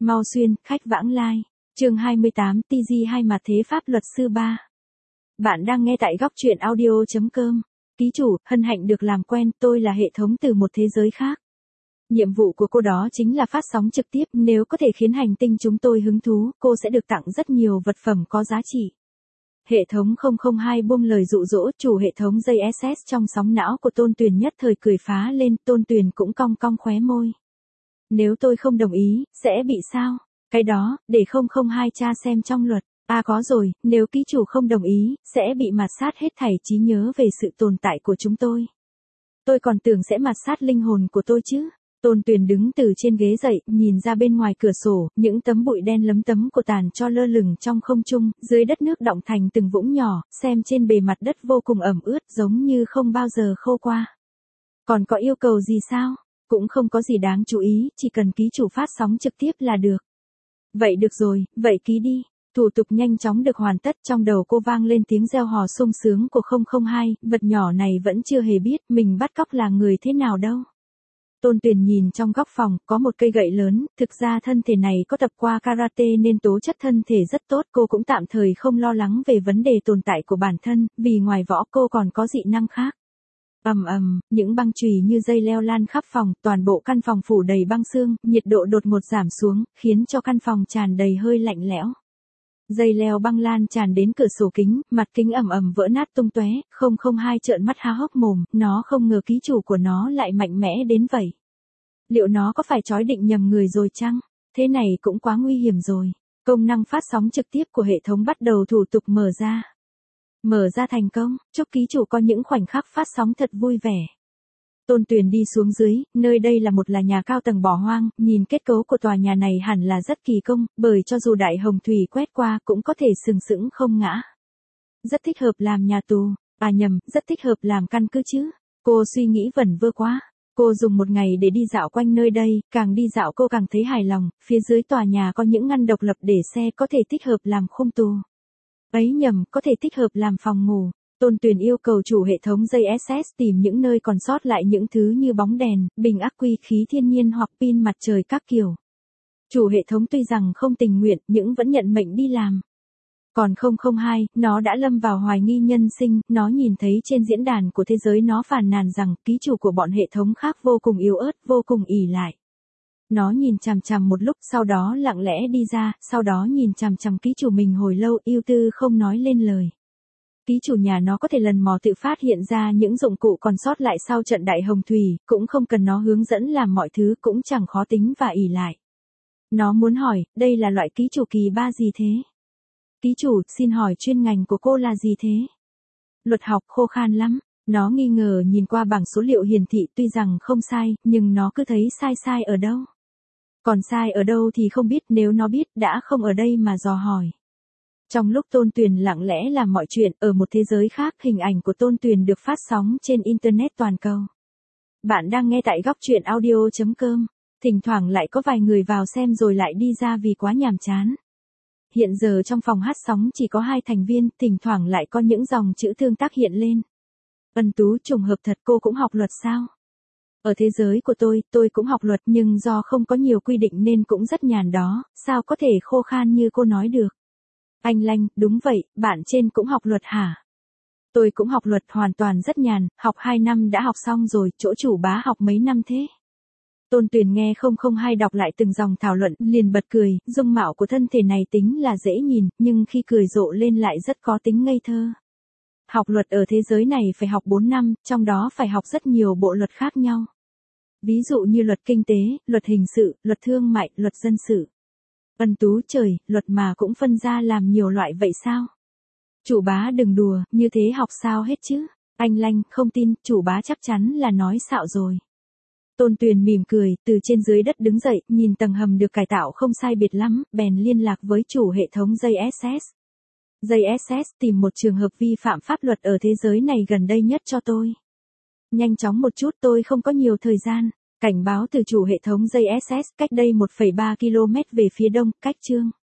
Mau xuyên, khách vãng lai. Chương 28, TG2 mặt thế pháp luật sư 3. Bạn đang nghe tại góc truyện audio.com. Ký chủ, hân hạnh được làm quen, tôi là hệ thống từ một thế giới khác. Nhiệm vụ của cô đó chính là phát sóng trực tiếp, nếu có thể khiến hành tinh chúng tôi hứng thú, cô sẽ được tặng rất nhiều vật phẩm có giá trị. Hệ thống 002 buông lời dụ dỗ, chủ hệ thống dây SS trong sóng não của Tôn Tuyền nhất thời cười phá lên, Tôn Tuyền cũng cong cong khóe môi. Nếu tôi không đồng ý, sẽ bị sao? Cái đó, để 002 tra xem trong luật. À có rồi, nếu ký chủ không đồng ý, sẽ bị mạt sát hết thảy trí nhớ về sự tồn tại của chúng tôi. Tôi còn tưởng sẽ mạt sát linh hồn của tôi chứ. Tôn Tuyền đứng từ trên ghế dậy, nhìn ra bên ngoài cửa sổ, những tấm bụi đen lấm tấm của tàn cho lơ lửng trong không trung, dưới đất nước đọng thành từng vũng nhỏ, xem trên bề mặt đất vô cùng ẩm ướt giống như không bao giờ khô qua. Còn có yêu cầu gì sao? Cũng không có gì đáng chú ý, chỉ cần ký chủ phát sóng trực tiếp là được. Vậy được rồi, vậy ký đi. Thủ tục nhanh chóng được hoàn tất, trong đầu cô vang lên tiếng reo hò sung sướng của 002, vật nhỏ này vẫn chưa hề biết mình bắt cóc là người thế nào đâu. Tôn Tuyền nhìn trong góc phòng, có một cây gậy lớn, thực ra thân thể này có tập qua karate nên tố chất thân thể rất tốt, cô cũng tạm thời không lo lắng về vấn đề tồn tại của bản thân, vì ngoài võ cô còn có dị năng khác. Những băng chùy như dây leo lan khắp phòng, toàn bộ căn phòng phủ đầy băng xương, nhiệt độ đột ngột giảm xuống, khiến cho căn phòng tràn đầy hơi lạnh lẽo. Dây leo băng lan tràn đến cửa sổ kính, mặt kính vỡ nát tung tóe, 002 trợn mắt há hốc mồm, nó không ngờ ký chủ của nó lại mạnh mẽ đến vậy. Liệu nó có phải trói định nhầm người rồi chăng? Thế này cũng quá nguy hiểm rồi. Công năng phát sóng trực tiếp của hệ thống bắt đầu thủ tục mở ra. Mở ra thành công, chúc ký chủ có những khoảnh khắc phát sóng thật vui vẻ. Tôn Tuyền đi xuống dưới, nơi đây là một nhà cao tầng bỏ hoang, nhìn kết cấu của tòa nhà này hẳn là rất kỳ công, bởi cho dù đại hồng thủy quét qua cũng có thể sừng sững không ngã. Rất thích hợp làm nhà tù, rất thích hợp làm căn cứ chứ. Cô suy nghĩ vẩn vơ quá. Cô dùng một ngày để đi dạo quanh nơi đây, càng đi dạo cô càng thấy hài lòng, phía dưới tòa nhà có những ngăn độc lập để xe, có thể thích hợp làm khung tù. Có thể thích hợp làm phòng ngủ. Tôn Tuyền yêu cầu chủ hệ thống dây SS tìm những nơi còn sót lại những thứ như bóng đèn, bình ắc quy khí thiên nhiên hoặc pin mặt trời các kiểu. Chủ hệ thống tuy rằng không tình nguyện nhưng vẫn nhận mệnh đi làm. Còn 002, nó đã lâm vào hoài nghi nhân sinh, nó nhìn thấy trên diễn đàn của thế giới nó phàn nàn rằng ký chủ của bọn hệ thống khác vô cùng yếu ớt, vô cùng ỷ lại. Nó nhìn chằm chằm một lúc, sau đó lặng lẽ đi ra, sau đó nhìn chằm chằm ký chủ mình hồi lâu, ưu tư không nói lên lời. Ký chủ nhà nó có thể lần mò tự phát hiện ra những dụng cụ còn sót lại sau trận đại hồng thủy, cũng không cần nó hướng dẫn làm mọi thứ, cũng chẳng khó tính và ỷ lại. Nó muốn hỏi, đây là loại ký chủ kỳ 3 gì thế? Ký chủ, xin hỏi chuyên ngành của cô là gì thế? Luật học khô khan lắm. Nó nghi ngờ nhìn qua bảng số liệu hiển thị, tuy rằng không sai, nhưng nó cứ thấy sai ở đâu. Còn sai ở đâu thì không biết, nếu nó biết đã không ở đây mà dò hỏi. Trong lúc Tôn Tuyền lặng lẽ làm mọi chuyện, ở một thế giới khác, hình ảnh của Tôn Tuyền được phát sóng trên Internet toàn cầu. Bạn đang nghe tại góc truyện audio.com. Thỉnh thoảng lại có vài người vào xem rồi lại đi ra vì quá nhàm chán. Hiện giờ trong phòng hát sóng chỉ có 2 thành viên, thỉnh thoảng lại có những dòng chữ tương tác hiện lên. Ân Tú, trùng hợp thật, cô cũng học luật sao? Ở thế giới của tôi cũng học luật nhưng do không có nhiều quy định nên cũng rất nhàn đó, sao có thể khô khan như cô nói được? Anh Lanh, đúng vậy, bạn trên cũng học luật hả? Tôi cũng học luật, hoàn toàn rất nhàn, học 2 năm đã học xong rồi, chỗ chủ bá học mấy năm thế? Tôn Tuyền nghe 002 đọc lại từng dòng thảo luận, liền bật cười, dung mạo của thân thể này tính là dễ nhìn, nhưng khi cười rộ lên lại rất có tính ngây thơ. Học luật ở thế giới này phải học 4 năm, trong đó phải học rất nhiều bộ luật khác nhau. Ví dụ như luật kinh tế, luật hình sự, luật thương mại, luật dân sự. Ân Tú, trời, luật mà cũng phân ra làm nhiều loại vậy sao? Chủ bá đừng đùa, như thế học sao hết chứ? Anh Lanh, không tin, chủ bá chắc chắn là nói xạo rồi. Tôn Tuyền mỉm cười, từ trên dưới đất đứng dậy, nhìn tầng hầm được cải tạo không sai biệt lắm, bèn liên lạc với chủ hệ thống dây SS. Dây SS tìm một trường hợp vi phạm pháp luật ở thế giới này gần đây nhất cho tôi. Nhanh chóng một chút, tôi không có nhiều thời gian. Cảnh báo từ chủ hệ thống dây SS, cách đây 1,3 km về phía đông, cách chương.